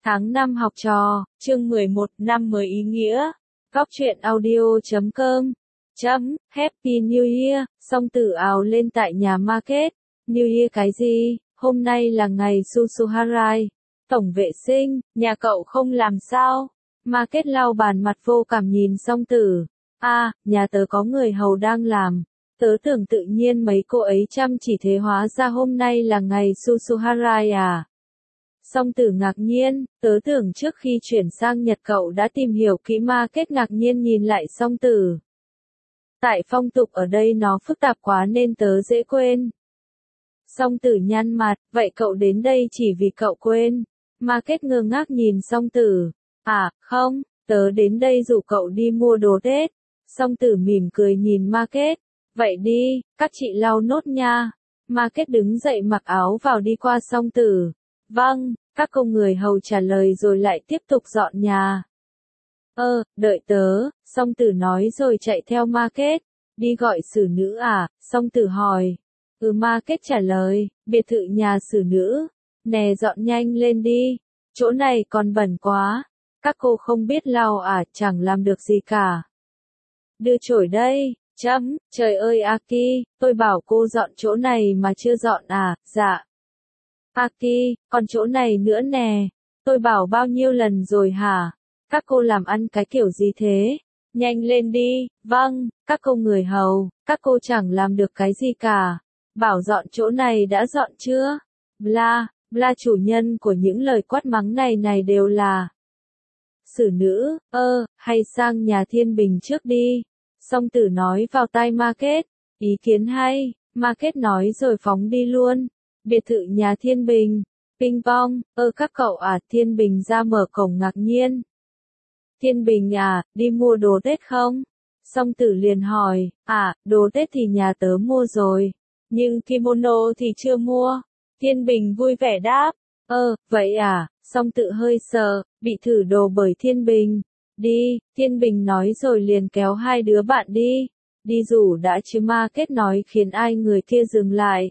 Tháng 5 học trò, chương 11, năm mới ý nghĩa. Góc truyện audio.com. Happy New Year, song tử ào lên tại nhà market. New Year cái gì, hôm nay là ngày Susuharai. Tổng vệ sinh, nhà cậu không làm sao? Market lau bàn mặt vô cảm nhìn song tử. Nhà tớ có người hầu đang làm. Tớ tưởng tự nhiên mấy cô ấy chăm chỉ thế hóa ra hôm nay là ngày Susuharai à? Song tử ngạc nhiên, tớ tưởng trước khi chuyển sang Nhật cậu đã tìm hiểu kỹ market ngạc nhiên nhìn lại song tử. Tại phong tục ở đây nó phức tạp quá nên tớ dễ quên. Song tử nhăn mặt, vậy cậu đến đây chỉ vì cậu quên. Market ngơ ngác nhìn song tử. Không, tớ đến đây rủ cậu đi mua đồ Tết. Song tử mỉm cười nhìn market. Vậy đi, các chị lau nốt nha. Market đứng dậy mặc áo vào đi qua song tử. Vâng, các công người hầu trả lời rồi lại tiếp tục dọn nhà. Đợi tớ, song tử nói rồi chạy theo market. Đi gọi xử nữ à, song tử hỏi. Market trả lời, biệt thự nhà xử nữ. Nè dọn nhanh lên đi, chỗ này còn bẩn quá. Các cô không biết lau à, chẳng làm được gì cả. Đưa chổi đây, trời ơi Aki, tôi bảo cô dọn chỗ này mà chưa dọn à, dạ. Aki, còn chỗ này nữa nè, tôi bảo bao nhiêu lần rồi hả? Các cô làm ăn cái kiểu gì thế? Nhanh lên đi, vâng, các cô người hầu, các cô chẳng làm được cái gì cả. Bảo dọn chỗ này đã dọn chưa? Bla, bla chủ nhân của những lời quát mắng này đều là xử nữ, hay sang nhà Thiên Bình trước đi. Song tử nói vào tai market, ý kiến hay, market nói rồi phóng đi luôn. Biệt thự nhà Thiên Bình, ping pong, các cậu à, Thiên Bình ra mở cổng ngạc nhiên. Thiên Bình à, đi mua đồ Tết không? Song tử liền hỏi, đồ Tết thì nhà tớ mua rồi, nhưng kimono thì chưa mua. Thiên Bình vui vẻ đáp, vậy à, song tử hơi sợ, bị thử đồ bởi Thiên Bình. Đi, Thiên Bình nói rồi liền kéo hai đứa bạn đi. Đi rủ đã chứ market nói khiến ai người kia dừng lại.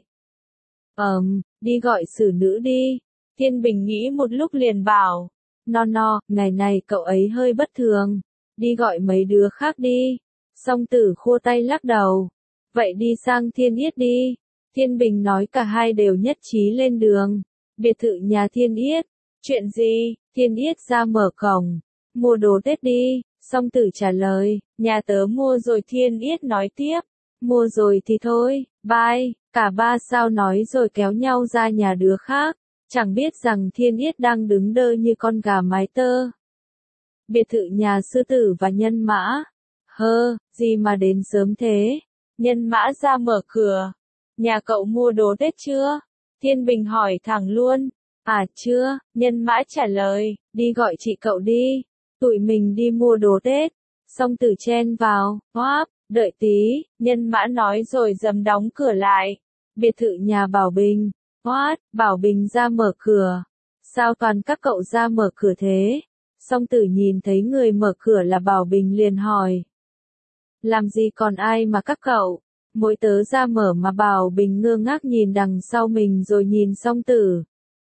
Đi gọi xử nữ đi. Thiên Bình nghĩ một lúc liền bảo. Ngày này cậu ấy hơi bất thường. Đi gọi mấy đứa khác đi. Song tử khua tay lắc đầu. Vậy đi sang Thiên Yết đi. Thiên Bình nói cả hai đều nhất trí lên đường. Biệt thự nhà Thiên Yết. Chuyện gì? Thiên Yết ra mở cổng. Mua đồ Tết đi. Song tử trả lời. Nhà tớ mua rồi. Thiên Yết nói tiếp. Mua rồi thì thôi, bye. Cả ba sao nói rồi kéo nhau ra nhà đứa khác. Chẳng biết rằng Thiên Yết đang đứng đơ như con gà mái tơ. Biệt thự nhà sư tử và nhân mã. Gì mà đến sớm thế? Nhân mã ra mở cửa. Nhà cậu mua đồ Tết chưa? Thiên Bình hỏi thẳng luôn. Chưa, nhân mã trả lời. Đi gọi chị cậu đi. Tụi mình đi mua đồ Tết. Song tử chen vào. Đợi tí, nhân mã nói rồi dầm đóng cửa lại. Biệt thự nhà Bảo Bình. Bảo Bình ra mở cửa. Sao toàn các cậu ra mở cửa thế? Song tử nhìn thấy người mở cửa là Bảo Bình liền hỏi. Làm gì còn ai mà các cậu? Mỗi tớ ra mở mà Bảo Bình ngơ ngác nhìn đằng sau mình rồi nhìn song tử.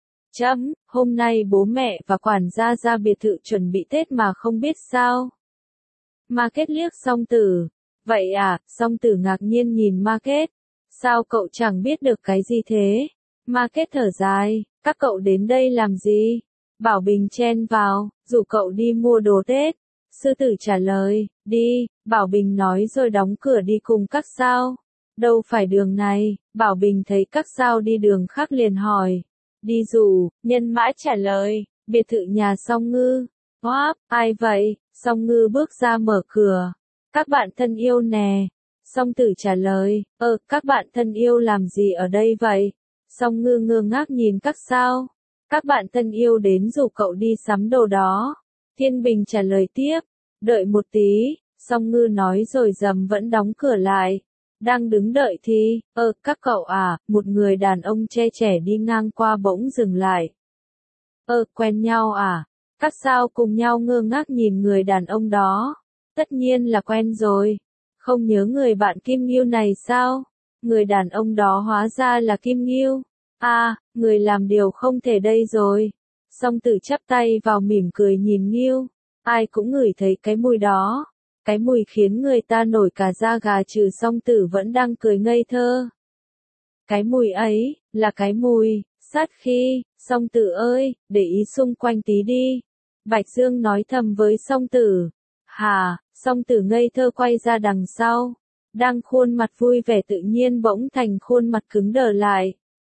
Hôm nay bố mẹ và quản gia ra biệt thự chuẩn bị Tết mà không biết sao? Market liếc song tử. Vậy à, song tử ngạc nhiên nhìn market. Sao cậu chẳng biết được cái gì thế? Market thở dài, các cậu đến đây làm gì? Bảo Bình chen vào, rủ cậu đi mua đồ Tết. Sư tử trả lời, đi, Bảo Bình nói rồi đóng cửa đi cùng các sao. Đâu phải đường này, Bảo Bình thấy các sao đi đường khác liền hỏi. Đi rủ, nhân mã trả lời, biệt thự nhà Song Ngư. Ai vậy? Song Ngư bước ra mở cửa. Các bạn thân yêu nè. Song tử trả lời, các bạn thân yêu làm gì ở đây vậy? Song Ngư ngơ ngác nhìn các sao. Các bạn thân yêu đến rủ cậu đi sắm đồ đó. Thiên Bình trả lời tiếp, đợi một tí. Song Ngư nói rồi vẫn đóng cửa lại. Đang đứng đợi thì, các cậu à, một người đàn ông trẻ đi ngang qua bỗng dừng lại. Quen nhau à? Các sao cùng nhau ngơ ngác nhìn người đàn ông đó. Tất nhiên là quen rồi. Không nhớ người bạn Kim Ngưu này sao? Người đàn ông đó hóa ra là Kim Ngưu. Người làm điều không thể đây rồi. Song Tử chắp tay vào mỉm cười nhìn Ngưu. Ai cũng ngửi thấy cái mùi đó. Cái mùi khiến người ta nổi cả da gà trừ Song Tử vẫn đang cười ngây thơ. Cái mùi ấy, là cái mùi, sát khí. Song Tử ơi, để ý xung quanh tí đi. Bạch Dương nói thầm với Song Tử. Hả, Song Tử ngây thơ quay ra đằng sau. Đang khuôn mặt vui vẻ tự nhiên bỗng thành khuôn mặt cứng đờ lại.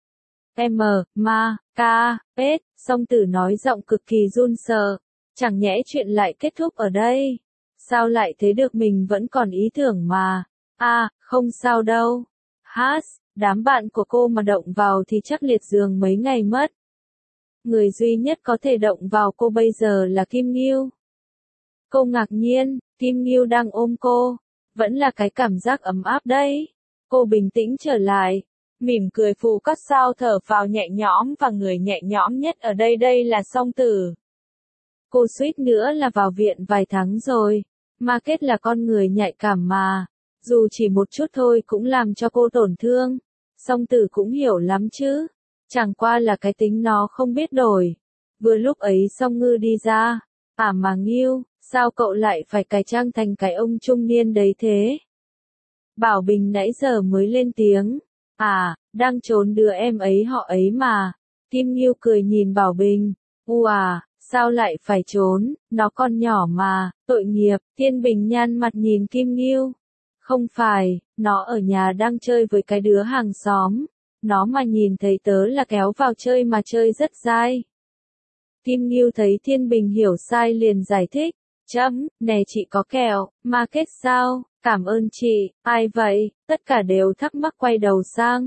Song Tử nói giọng cực kỳ run sợ. Chẳng nhẽ chuyện lại kết thúc ở đây. Sao lại thế được, mình vẫn còn ý tưởng mà. Không sao đâu. Đám bạn của cô mà động vào thì chắc liệt giường mấy ngày mất. Người duy nhất có thể động vào cô bây giờ là Kim Ngưu. Cô ngạc nhiên, Kim Ngưu đang ôm cô. Vẫn là cái cảm giác ấm áp đấy. Cô bình tĩnh trở lại. Mỉm cười phụ cắt sao thở phào nhẹ nhõm, và người nhẹ nhõm nhất ở đây là Song Tử. Cô suýt nữa là vào viện vài tháng rồi. Market là con người nhạy cảm mà. Dù chỉ một chút thôi cũng làm cho cô tổn thương. Song Tử cũng hiểu lắm chứ. Chẳng qua là cái tính nó không biết đổi. Vừa lúc ấy Song Ngư đi ra. Mà Ngưu, sao cậu lại phải cải trang thành cái ông trung niên đấy thế? Bảo Bình nãy giờ mới lên tiếng. Đang trốn đứa em ấy họ ấy mà. Kim Ngưu cười nhìn Bảo Bình. Sao lại phải trốn, nó còn nhỏ mà, tội nghiệp. Thiên Bình nhăn mặt nhìn Kim Ngưu. Không phải, nó ở nhà đang chơi với cái đứa hàng xóm. Nó mà nhìn thấy tớ là kéo vào chơi mà chơi rất dai. Kim Ngưu thấy Thiên Bình hiểu sai liền giải thích. Nè chị có kẹo, Market sao? Cảm ơn chị. Ai vậy? Tất cả đều thắc mắc quay đầu sang.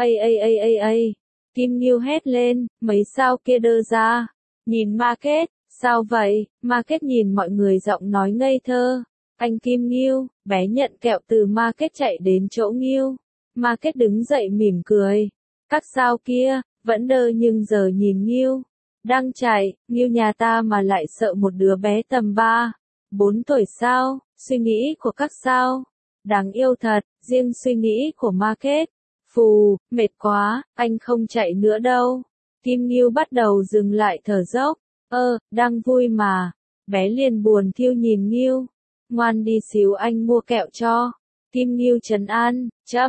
Kim Ngưu hét lên, mấy sao kia đơ ra. Nhìn Market, sao vậy? Market nhìn mọi người giọng nói ngây thơ. Anh Kim Ngưu, bé nhận kẹo từ Market chạy đến chỗ Ngưu. Market đứng dậy mỉm cười. Các sao kia, vẫn đơ nhưng giờ nhìn Ngưu. Đang chạy, Ngưu nhà ta mà lại sợ một đứa bé tầm 4 tuổi sao? Suy nghĩ của các sao? Đáng yêu thật, riêng suy nghĩ của Market. Phù, mệt quá, anh không chạy nữa đâu. Kim Ngưu bắt đầu dừng lại thở dốc. Đang vui mà. Bé liền buồn thiêu nhìn Ngưu. Ngoan đi xíu anh mua kẹo cho. Kim Ngưu trấn an.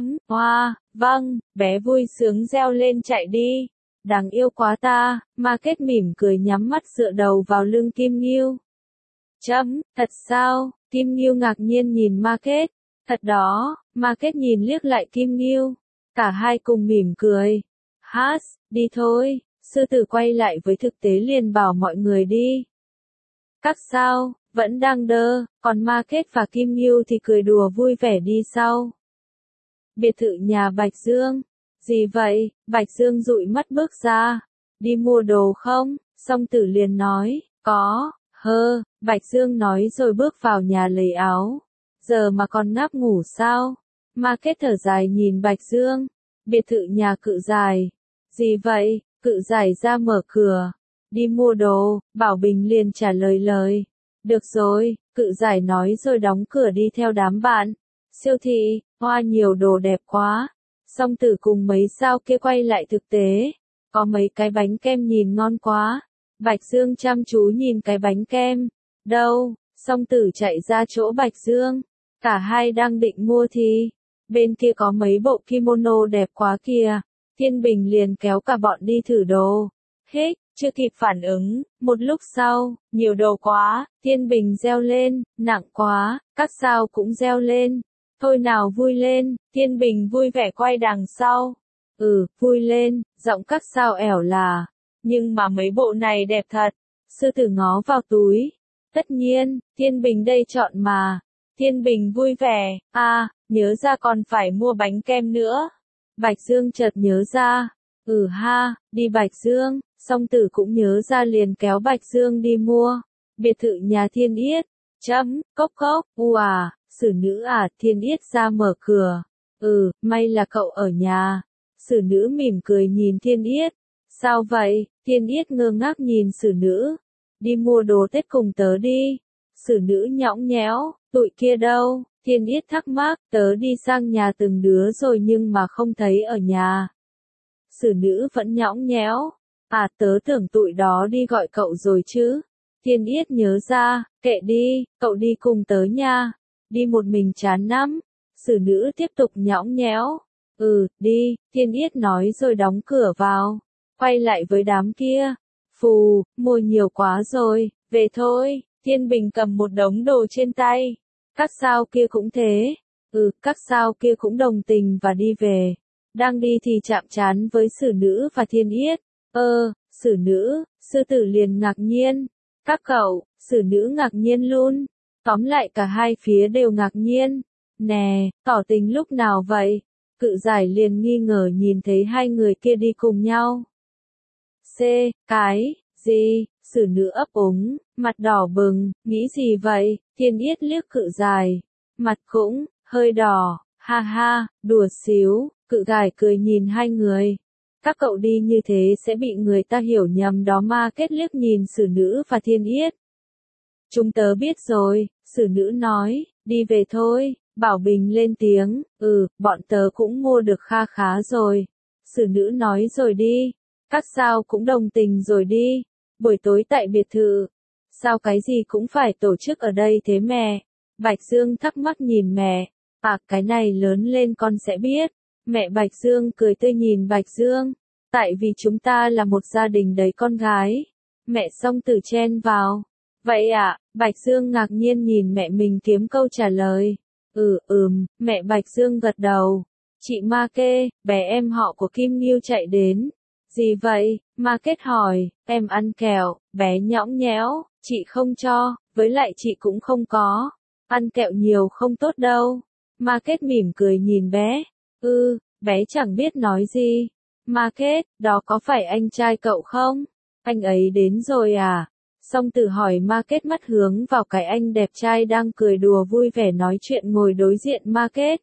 Vâng, bé vui sướng reo lên chạy đi. Đáng yêu quá ta. Market mỉm cười nhắm mắt dựa đầu vào lưng Kim Ngưu. Thật sao? Kim Ngưu ngạc nhiên nhìn Market. Thật đó. Market nhìn liếc lại Kim Ngưu. Cả hai cùng mỉm cười. Đi thôi. Sư tử quay lại với thực tế liền bảo mọi người đi. Các sao, vẫn đang đơ, còn Market và Kim Ngưu thì cười đùa vui vẻ đi sau. Biệt thự nhà Bạch Dương. Gì vậy? Bạch Dương dụi mắt bước ra. Đi mua đồ không? Song Tử liền nói, có. Bạch Dương nói rồi bước vào nhà lấy áo. Giờ mà còn ngáp ngủ sao? Market thở dài nhìn Bạch Dương. Biệt thự nhà Cự Giải. Gì vậy? Cự Giải ra mở cửa. Đi mua đồ, Bảo Bình liền trả lời. Được rồi, Cự Giải nói rồi đóng cửa đi theo đám bạn. Siêu thị, hoa nhiều đồ đẹp quá. Song Tử cùng mấy sao kia quay lại thực tế. Có mấy cái bánh kem nhìn ngon quá. Bạch Dương chăm chú nhìn cái bánh kem. Đâu? Song Tử chạy ra chỗ Bạch Dương. Cả hai đang định mua thì bên kia có mấy bộ kimono đẹp quá kìa. Thiên Bình liền kéo cả bọn đi thử đồ. Chưa kịp phản ứng, một lúc sau, nhiều đồ quá, Thiên Bình reo lên, nặng quá, các sao cũng reo lên. Thôi nào vui lên, Thiên Bình vui vẻ quay đằng sau. Vui lên, giọng các sao ẻo là. Nhưng mà mấy bộ này đẹp thật. Sư tử ngó vào túi. Tất nhiên, Thiên Bình đây chọn mà. Thiên Bình vui vẻ, nhớ ra còn phải mua bánh kem nữa. Bạch Dương chợt nhớ ra. Đi Bạch Dương. Song Tử cũng nhớ ra liền kéo Bạch Dương đi mua. Biệt thự nhà Thiên Yết. Cốc. Xử nữ Thiên Yết ra mở cửa. May là cậu ở nhà. Xử nữ mỉm cười nhìn Thiên Yết. Sao vậy? Thiên Yết ngơ ngác nhìn xử nữ. Đi mua đồ Tết cùng tớ đi. Xử nữ nhõng nhẽo. Tụi kia đâu? Thiên Yết thắc mắc. Tớ đi sang nhà từng đứa rồi nhưng mà không thấy ở nhà. Xử nữ vẫn nhõng nhẽo. À tớ tưởng tụi đó đi gọi cậu rồi chứ. Thiên Yết nhớ ra, kệ đi, cậu đi cùng tớ nha. Đi một mình chán lắm. Xử nữ tiếp tục nhõng nhẽo. Ừ, đi, Thiên Yết nói rồi đóng cửa vào. Quay lại với đám kia. Phù, mua nhiều quá rồi, về thôi. Thiên Bình cầm một đống đồ trên tay. Các sao kia cũng thế. Ừ, các sao kia cũng đồng tình và đi về. Đang đi thì chạm trán với xử nữ và Thiên Yết. Xử nữ, sư tử liền ngạc nhiên. Các cậu, xử nữ ngạc nhiên luôn. Tóm lại cả hai phía đều ngạc nhiên. Nè, tỏ tình lúc nào vậy? Cự giải liền nghi ngờ nhìn thấy hai người kia đi cùng nhau. Cái gì? Xử nữ ấp úng, mặt đỏ bừng, nghĩ gì vậy? Thiên Yết liếc cự dài. Mặt cũng, hơi đỏ, ha ha, đùa xíu, cự gải cười nhìn hai người. Các cậu đi như thế sẽ bị người ta hiểu nhầm đó mà kết liếc nhìn xử nữ và Thiên Yết. Chúng tớ biết rồi, xử nữ nói, đi về thôi, Bảo Bình lên tiếng, bọn tớ cũng mua được kha khá rồi. Xử nữ nói rồi đi, các sao cũng đồng tình rồi đi, buổi tối tại biệt thự. Sao cái gì cũng phải tổ chức ở đây thế mẹ? Bạch Dương thắc mắc nhìn mẹ, cái này lớn lên con sẽ biết. Mẹ Bạch Dương cười tươi nhìn Bạch Dương, tại vì chúng ta là một gia đình đầy con gái. Mẹ Song Tử chen vào. Vậy à, Bạch Dương ngạc nhiên nhìn mẹ mình kiếm câu trả lời. Mẹ Bạch Dương gật đầu. Chị Ma Kê, bé em họ của Kim Nghiêu chạy đến. Gì vậy? Ma Kết hỏi, em ăn kẹo, bé nhõng nhẽo, chị không cho, với lại chị cũng không có. Ăn kẹo nhiều không tốt đâu. Ma Kết mỉm cười nhìn bé. Bé chẳng biết nói gì. Ma Kết, đó có phải anh trai cậu không? Anh ấy đến rồi à? Song Tử hỏi Ma Kết mắt hướng vào cái anh đẹp trai đang cười đùa vui vẻ nói chuyện ngồi đối diện Ma Kết.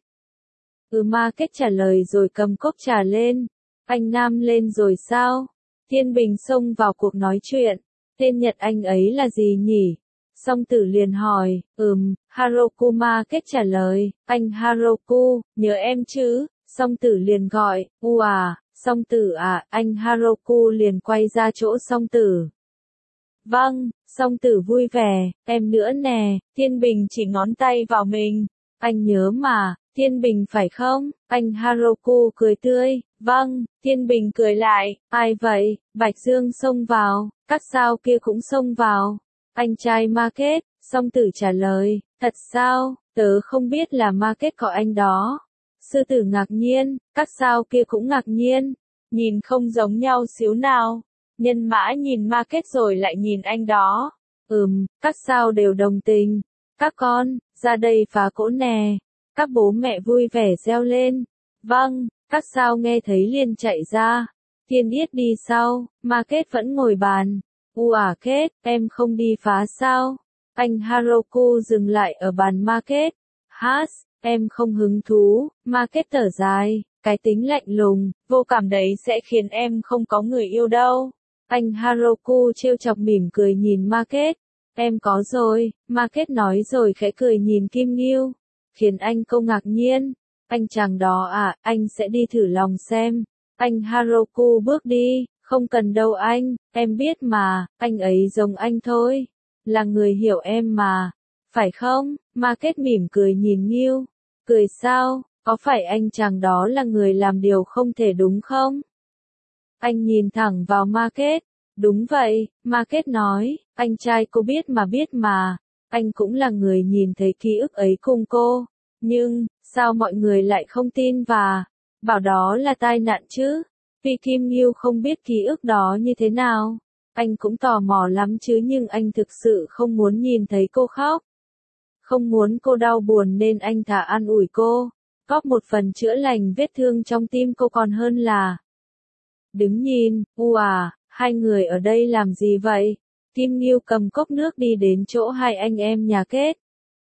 Ma Kết trả lời rồi cầm cốc trà lên. Anh Nam lên rồi sao? Thiên Bình xông vào cuộc nói chuyện. Tên Nhật anh ấy là gì nhỉ? Song Tử liền hỏi. Haroku. Ma Kết trả lời. Anh Haroku, nhớ em chứ? Song Tử liền gọi. Song Tử à? Anh Haroku liền quay ra chỗ Song Tử. Vâng, Song Tử vui vẻ. Em nữa nè. Thiên Bình chỉ ngón tay vào mình. Anh nhớ mà. Thiên Bình phải không? Anh Haroku cười tươi. Vâng, Thiên Bình cười lại. Ai vậy? Bạch Dương xông vào. Các sao kia cũng xông vào. Anh trai Ma Kết. Song Tử trả lời. Thật sao? Tớ không biết là Ma Kết có anh đó. Sư tử ngạc nhiên. Các sao kia cũng ngạc nhiên. Nhìn không giống nhau xíu nào. Nhân Mã nhìn Ma Kết rồi lại nhìn anh đó. Các sao đều đồng tình. Các con, ra đây phá cỗ nè. Các bố mẹ vui vẻ reo lên. Vâng, các sao nghe thấy liền chạy ra. Thiên Yết đi sau, Ma Kết vẫn ngồi bàn. Kết, em không đi phá sao? Anh Haroku dừng lại ở bàn Ma Kết. Em không hứng thú. Ma Kết thở dài, cái tính lạnh lùng, vô cảm đấy sẽ khiến em không có người yêu đâu. Anh Haroku trêu chọc mỉm cười nhìn Ma Kết. Em có rồi, Ma Kết nói rồi khẽ cười nhìn Kim Nghiêu. Khiến anh câu ngạc nhiên. Anh chàng đó à, anh sẽ đi thử lòng xem. Anh Haroku bước đi, không cần đâu anh, em biết mà, anh ấy giống anh thôi. Là người hiểu em mà. Phải không? Ma Kết mỉm cười nhìn Nghiêu. Cười sao? Có phải anh chàng đó là người làm điều không thể đúng không? Anh nhìn thẳng vào Ma Kết. Đúng vậy, Ma Kết nói, anh trai cô biết mà. Anh cũng là người nhìn thấy ký ức ấy cùng cô. Nhưng, sao mọi người lại không tin và bảo đó là tai nạn chứ? Vì Kim Nghiêu không biết ký ức đó như thế nào. Anh cũng tò mò lắm chứ nhưng anh thực sự không muốn nhìn thấy cô khóc. Không muốn cô đau buồn nên anh thà an ủi cô. Góp một phần chữa lành vết thương trong tim cô còn hơn là đứng nhìn. Hai người ở đây làm gì vậy? Kim Nghiêu cầm cốc nước đi đến chỗ hai anh em nhà Kết.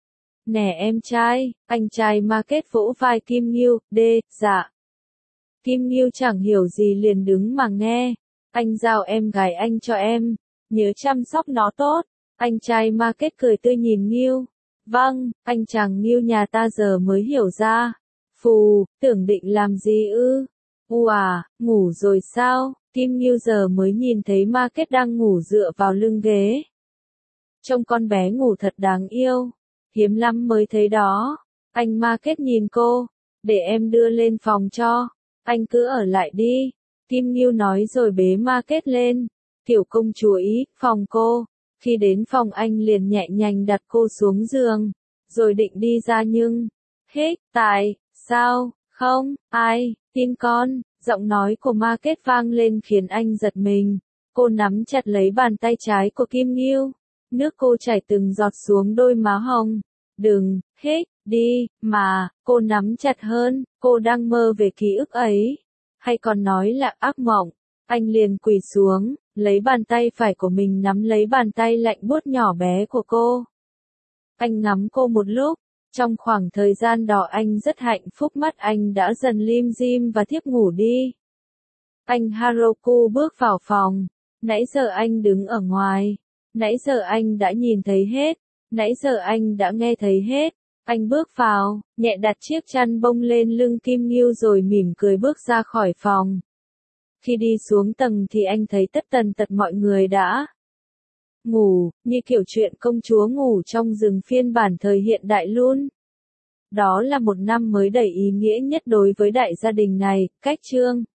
Nè em trai, anh trai Ma Kết vỗ vai Kim Nghiêu, dạ. Kim Nghiêu chẳng hiểu gì liền đứng mà nghe. Anh giao em gái anh cho em, nhớ chăm sóc nó tốt. Anh trai Ma Kết cười tươi nhìn Nghiêu. Vâng, anh chàng Nghiêu nhà ta giờ mới hiểu ra. Phù, tưởng định làm gì ư? Ngủ rồi sao? Kim Ngưu giờ mới nhìn thấy Market đang ngủ dựa vào lưng ghế. Trông con bé ngủ thật đáng yêu. Hiếm lắm mới thấy đó. Anh Market nhìn cô. Để em đưa lên phòng cho. Anh cứ ở lại đi. Kim Ngưu nói rồi bế Market lên. Tiểu công chúa ý, phòng cô. Khi đến phòng anh liền nhẹ nhàng đặt cô xuống giường. Rồi định đi ra nhưng. Tại sao, không, ai, tin con. Giọng nói của Market vang lên khiến anh giật mình. Cô nắm chặt lấy bàn tay trái của Kim Ngưu. Nước cô chảy từng giọt xuống đôi má hồng. Đừng, đi, mà, cô nắm chặt hơn, cô đang mơ về ký ức ấy. Hay còn nói là ác mộng. Anh liền quỳ xuống, lấy bàn tay phải của mình nắm lấy bàn tay lạnh buốt nhỏ bé của cô. Anh ngắm cô một lúc. Trong khoảng thời gian đó anh rất hạnh phúc, mắt anh đã dần lim dim và thiếp ngủ đi. Anh Haruko bước vào phòng. Nãy giờ anh đứng ở ngoài. Nãy giờ anh đã nhìn thấy hết. Nãy giờ anh đã nghe thấy hết. Anh bước vào, nhẹ đặt chiếc chăn bông lên lưng Kim Ngưu rồi mỉm cười bước ra khỏi phòng. Khi đi xuống tầng thì anh thấy tất tần tật mọi người đã ngủ, như kiểu chuyện công chúa ngủ trong rừng phiên bản thời hiện đại luôn. Đó là một năm mới đầy ý nghĩa nhất đối với đại gia đình này. Cách chương